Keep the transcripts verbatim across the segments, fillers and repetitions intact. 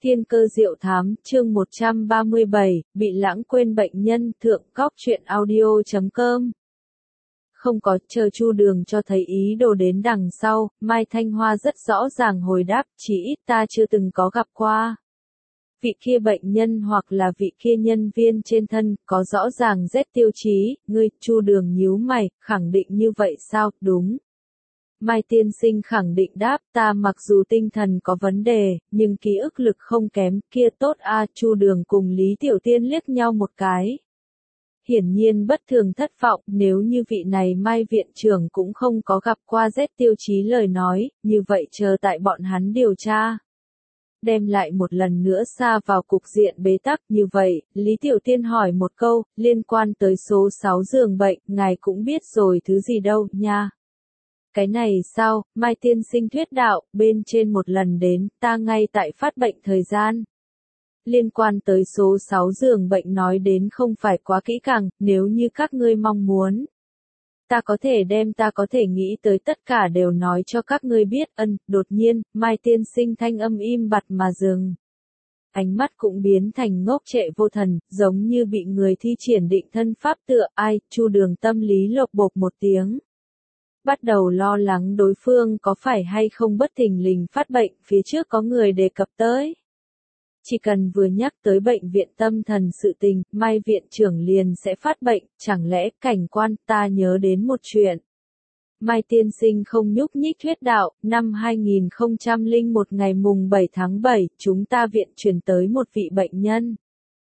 Thiên cơ diệu thám, chương một trăm ba mươi bảy, bị lãng quên bệnh nhân, thượng cóc truyện audio chấm com. Không có, chờ Chu Đường cho thấy ý đồ đến đằng sau, Mai Thanh Hoa rất rõ ràng hồi đáp, chỉ ít ta chưa từng có gặp qua. Vị kia bệnh nhân hoặc là vị kia nhân viên trên thân, có rõ ràng Z tiêu chí, ngươi, Chu Đường nhíu mày, khẳng định như vậy sao, đúng. Mai tiên sinh khẳng định đáp, ta mặc dù tinh thần có vấn đề, nhưng ký ức lực không kém, kia tốt a. Chu Đường cùng Lý Tiểu Tiên liếc nhau một cái. Hiển nhiên bất thường thất vọng, nếu như vị này Mai viện trưởng cũng không có gặp qua Z tiêu chí lời nói, như vậy chờ tại bọn hắn điều tra. Đem lại một lần nữa xa vào cục diện bế tắc như vậy, Lý Tiểu Tiên hỏi một câu, liên quan tới số sáu giường bệnh, ngài cũng biết rồi thứ gì đâu, nha. Cái này sao, Mai tiên sinh thuyết đạo, bên trên một lần đến, ta ngay tại phát bệnh thời gian. Liên quan tới số sáu giường bệnh nói đến không phải quá kỹ càng, nếu như các ngươi mong muốn. Ta có thể đem ta có thể nghĩ tới tất cả đều nói cho các ngươi biết, ân, đột nhiên, Mai tiên sinh thanh âm im bặt mà dừng. Ánh mắt cũng biến thành ngốc trệ vô thần, giống như bị người thi triển định thân pháp tựa, ai, Chu Đường tâm lý lộc bộp một tiếng. Bắt đầu lo lắng đối phương có phải hay không bất thình lình phát bệnh, phía trước có người đề cập tới. Chỉ cần vừa nhắc tới bệnh viện tâm thần sự tình, Mai viện trưởng liền sẽ phát bệnh, chẳng lẽ cảnh quan ta nhớ đến một chuyện. Mai tiên sinh không nhúc nhích thuyết đạo, năm hai nghìn không trăm lẻ một ngày mùng bảy tháng bảy, chúng ta viện truyền tới một vị bệnh nhân.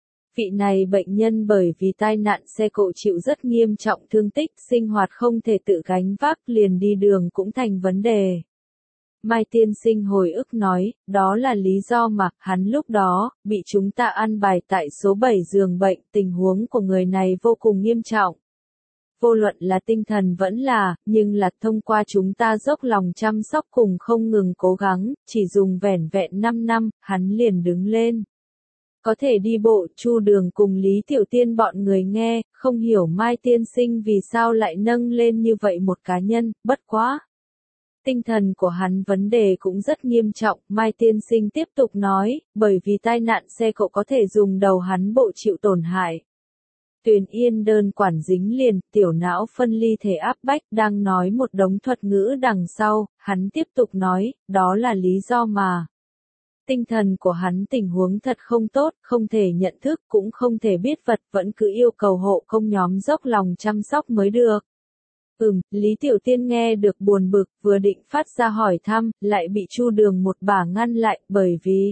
Vị này bệnh nhân bởi vì tai nạn xe cộ chịu rất nghiêm trọng thương tích, sinh hoạt không thể tự gánh vác, liền đi đường cũng thành vấn đề. Mai tiên sinh hồi ức nói, đó là lý do mà, hắn lúc đó, bị chúng ta an bài tại số bảy giường bệnh, tình huống của người này vô cùng nghiêm trọng. Vô luận là tinh thần vẫn là, nhưng là thông qua chúng ta dốc lòng chăm sóc cùng không ngừng cố gắng, chỉ dùng vẻn vẹn năm năm, hắn liền đứng lên. Có thể đi bộ, Chu Đường cùng Lý Tiểu Tiên bọn người nghe, không hiểu Mai tiên sinh vì sao lại nâng lên như vậy một cá nhân, bất quá. Tinh thần của hắn vấn đề cũng rất nghiêm trọng, Mai tiên sinh tiếp tục nói, bởi vì tai nạn xe cộ có thể dùng đầu hắn bộ chịu tổn hại. Tuyền Yên đơn quản dính liền, tiểu não phân ly thể áp bách, đang nói một đống thuật ngữ đằng sau, hắn tiếp tục nói, đó là lý do mà. Tinh thần của hắn tình huống thật không tốt, không thể nhận thức, cũng không thể biết vật, vẫn cứ yêu cầu hộ công nhóm dốc lòng chăm sóc mới được. Ừm, Lý Tiểu Tiên nghe được buồn bực, vừa định phát ra hỏi thăm, lại bị Chu Đường một bả ngăn lại, bởi vì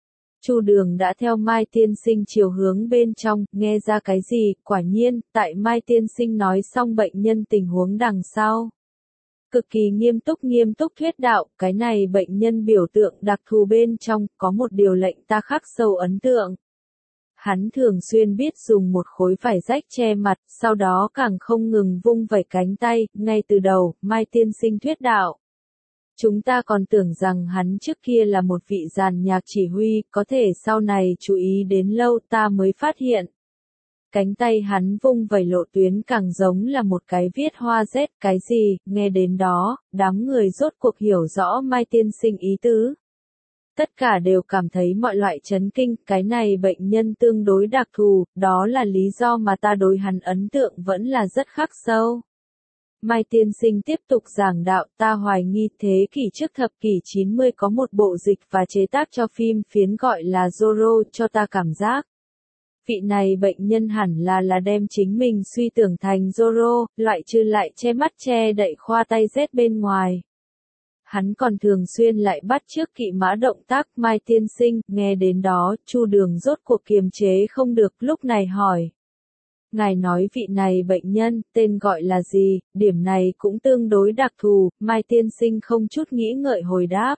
Chu Đường đã theo Mai tiên sinh chiều hướng bên trong, nghe ra cái gì, quả nhiên, tại Mai tiên sinh nói xong bệnh nhân tình huống đằng sau. Cực kỳ nghiêm túc nghiêm túc thuyết đạo, cái này bệnh nhân biểu tượng đặc thù bên trong, có một điều lệnh ta khắc sâu ấn tượng. Hắn thường xuyên biết dùng một khối vải rách che mặt, sau đó càng không ngừng vung vẩy cánh tay, ngay từ đầu, Mai tiên sinh thuyết đạo. Chúng ta còn tưởng rằng hắn trước kia là một vị dàn nhạc chỉ huy, có thể sau này chú ý đến lâu ta mới phát hiện. Cánh tay hắn vung vẩy lộ tuyến càng giống là một cái viết hoa Z, cái gì, nghe đến đó, đám người rốt cuộc hiểu rõ Mai tiên sinh ý tứ. Tất cả đều cảm thấy mọi loại chấn kinh, cái này bệnh nhân tương đối đặc thù, đó là lý do mà ta đối hắn ấn tượng vẫn là rất khắc sâu. Mai tiên sinh tiếp tục giảng đạo, ta hoài nghi thế kỷ trước thập kỷ chín mươi có một bộ dịch và chế tác cho phim phiến gọi là Zorro, cho ta cảm giác. Vị này bệnh nhân hẳn là là đem chính mình suy tưởng thành Zorro, loại trừ lại che mắt che đậy khoa tay Z bên ngoài. Hắn còn thường xuyên lại bắt chước kỵ mã động tác, Mai tiên sinh, nghe đến đó, Chu Đường rốt cuộc kiềm chế không được, lúc này hỏi. Ngài nói vị này bệnh nhân, tên gọi là gì, điểm này cũng tương đối đặc thù, Mai tiên sinh không chút nghĩ ngợi hồi đáp.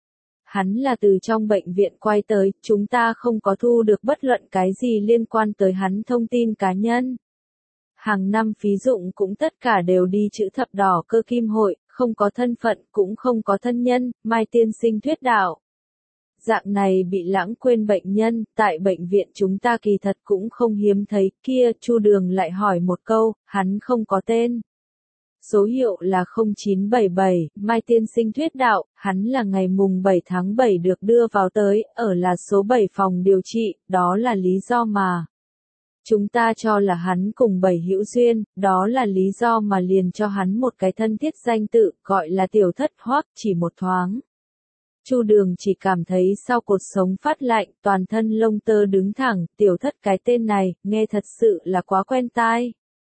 Hắn là từ trong bệnh viện quay tới, chúng ta không có thu được bất luận cái gì liên quan tới hắn thông tin cá nhân. Hàng năm phí dụng cũng tất cả đều đi chữ thập đỏ cơ kim hội, không có thân phận, cũng không có thân nhân, Mai tiên sinh thuyết đạo. Dạng này bị lãng quên bệnh nhân, tại bệnh viện chúng ta kỳ thật cũng không hiếm thấy, kia, Chu Đường lại hỏi một câu, hắn không có tên. số hiệu là không chín bảy bảy, Mai tiên sinh thuyết đạo, hắn là ngày mùng bảy tháng bảy được đưa vào tới, ở là số bảy phòng điều trị, đó là lý do mà chúng ta cho là hắn cùng Bảy hữu duyên, đó là lý do mà liền cho hắn một cái thân thiết danh tự, gọi là tiểu thất Hoắc. Chỉ một thoáng, Chu Đường chỉ cảm thấy sau cột sống phát lạnh, toàn thân lông tơ đứng thẳng, tiểu thất cái tên này, nghe thật sự là quá quen tai.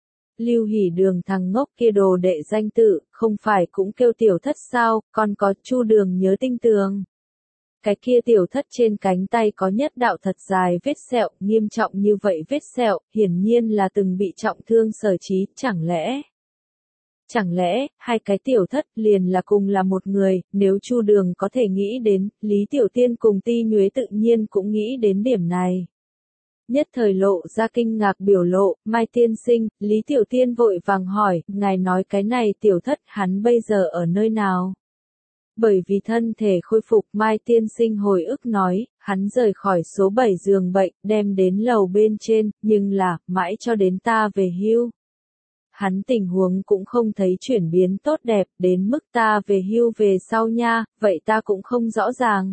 Lưu Hỷ Đường thằng ngốc kia đồ đệ danh tự, không phải cũng kêu tiểu thất sao, còn có Chu Đường nhớ tinh tường. Cái kia tiểu thất trên cánh tay có nhất đạo thật dài vết sẹo, nghiêm trọng như vậy vết sẹo, hiển nhiên là từng bị trọng thương Sở Chí, chẳng lẽ... Chẳng lẽ, hai cái tiểu thất liền là cùng là một người, nếu Chu Đường có thể nghĩ đến, Lý Tiểu Tiên cùng Ti Nhuế tự nhiên cũng nghĩ đến điểm này. Nhất thời lộ ra kinh ngạc biểu lộ, Mai tiên sinh, Lý Tiểu Tiên vội vàng hỏi, ngài nói cái này tiểu thất hắn bây giờ ở nơi nào? Bởi vì thân thể khôi phục, Mai tiên sinh hồi ức nói, hắn rời khỏi số bảy giường bệnh, đem đến lầu bên trên, nhưng là, mãi cho đến ta về hưu. Hắn tình huống cũng không thấy chuyển biến tốt đẹp, đến mức ta về hưu về sau nha, vậy ta cũng không rõ ràng.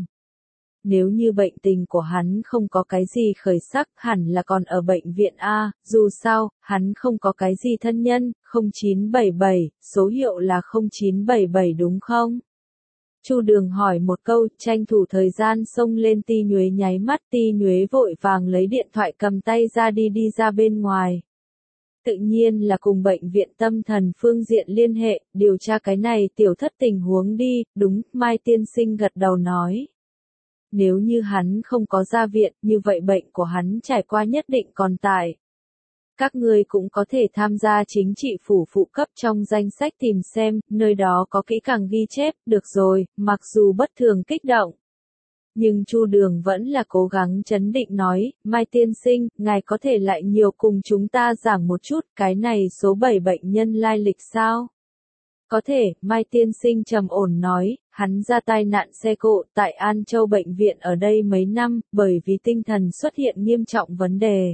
Nếu như bệnh tình của hắn không có cái gì khởi sắc, hẳn là còn ở bệnh viện A, dù sao, hắn không có cái gì thân nhân, không chín bảy bảy, số hiệu là không chín bảy bảy đúng không? Chu Đường hỏi một câu, tranh thủ thời gian xông lên. Ti Nhuế nháy mắt, Ti Nhuế vội vàng lấy điện thoại cầm tay ra đi đi ra bên ngoài. Tự nhiên là cùng bệnh viện tâm thần phương diện liên hệ, điều tra cái này tiểu thất tình huống đi, đúng, Mai tiên sinh gật đầu nói. Nếu như hắn không có ra viện, như vậy bệnh của hắn trải qua nhất định còn tại. Các ngươi cũng có thể tham gia chính trị phủ phụ cấp trong danh sách tìm xem, nơi đó có kỹ càng ghi chép, được rồi, mặc dù bất thường kích động. Nhưng Chu Đường vẫn là cố gắng trấn định nói, Mai tiên sinh, ngài có thể lại nhiều cùng chúng ta giảng một chút, cái này số bảy bệnh nhân lai lịch sao? Có thể, Mai tiên sinh trầm ổn nói, hắn ra tai nạn xe cộ tại An Châu bệnh viện ở đây mấy năm, bởi vì tinh thần xuất hiện nghiêm trọng vấn đề.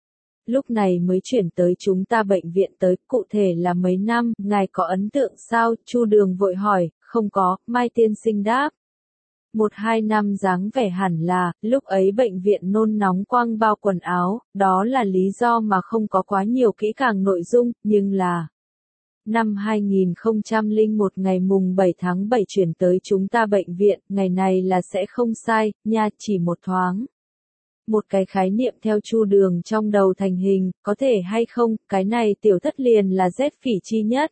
Lúc này mới chuyển tới chúng ta bệnh viện tới, cụ thể là mấy năm, ngài có ấn tượng sao? Chu Đường vội hỏi, không có, Mai tiên sinh đáp. Một hai năm dáng vẻ hẳn là, lúc ấy bệnh viện nôn nóng quăng bao quần áo, đó là lý do mà không có quá nhiều kỹ càng nội dung, nhưng là... Năm hai nghìn không trăm lẻ một ngày mùng bảy tháng bảy chuyển tới chúng ta bệnh viện, ngày này là sẽ không sai, nha, chỉ một thoáng. Một cái khái niệm theo Chu Đường trong đầu thành hình, có thể hay không, cái này tiểu thất liền là rét phỉ chi nhất.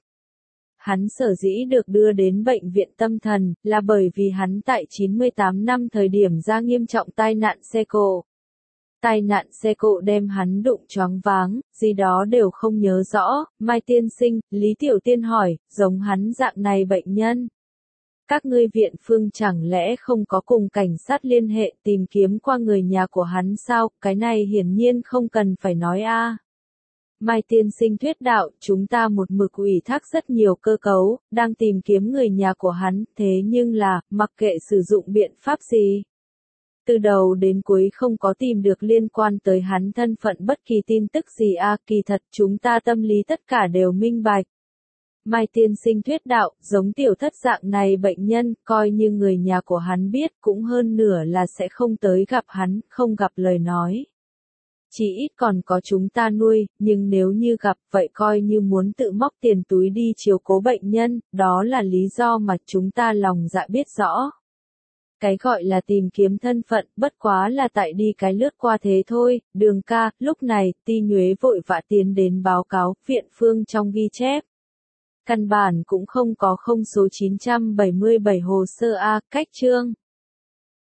Hắn sở dĩ được đưa đến bệnh viện tâm thần, là bởi vì hắn tại chín mươi tám năm thời điểm ra nghiêm trọng tai nạn xe cộ. Tai nạn xe cộ đem hắn đụng choáng váng, gì đó đều không nhớ rõ. Mai tiên sinh, Lý Tiểu Tiên hỏi, giống hắn dạng này bệnh nhân. Các ngươi viện phương chẳng lẽ không có cùng cảnh sát liên hệ tìm kiếm qua người nhà của hắn sao, cái này hiển nhiên không cần phải nói a. Mai tiên sinh thuyết đạo, chúng ta một mực ủy thác rất nhiều cơ cấu, đang tìm kiếm người nhà của hắn, thế nhưng là, mặc kệ sử dụng biện pháp gì. Từ đầu đến cuối không có tìm được liên quan tới hắn thân phận bất kỳ tin tức gì a, kỳ thật chúng ta tâm lý tất cả đều minh bạch. Mai tiên sinh thuyết đạo, giống tiểu thất dạng này bệnh nhân, coi như người nhà của hắn biết cũng hơn nửa là sẽ không tới gặp hắn, không gặp lời nói. Chỉ ít còn có chúng ta nuôi, nhưng nếu như gặp vậy coi như muốn tự móc tiền túi đi chiếu cố bệnh nhân, đó là lý do mà chúng ta lòng dạ biết rõ. Cái gọi là tìm kiếm thân phận, bất quá là tại đi cái lướt qua thế thôi. Đường ca, lúc này, Ti Nhuế vội vã tiến đến báo cáo, viện phương trong ghi chép. Căn bản cũng không có không số chín trăm bảy mươi bảy hồ sơ A, cách chương.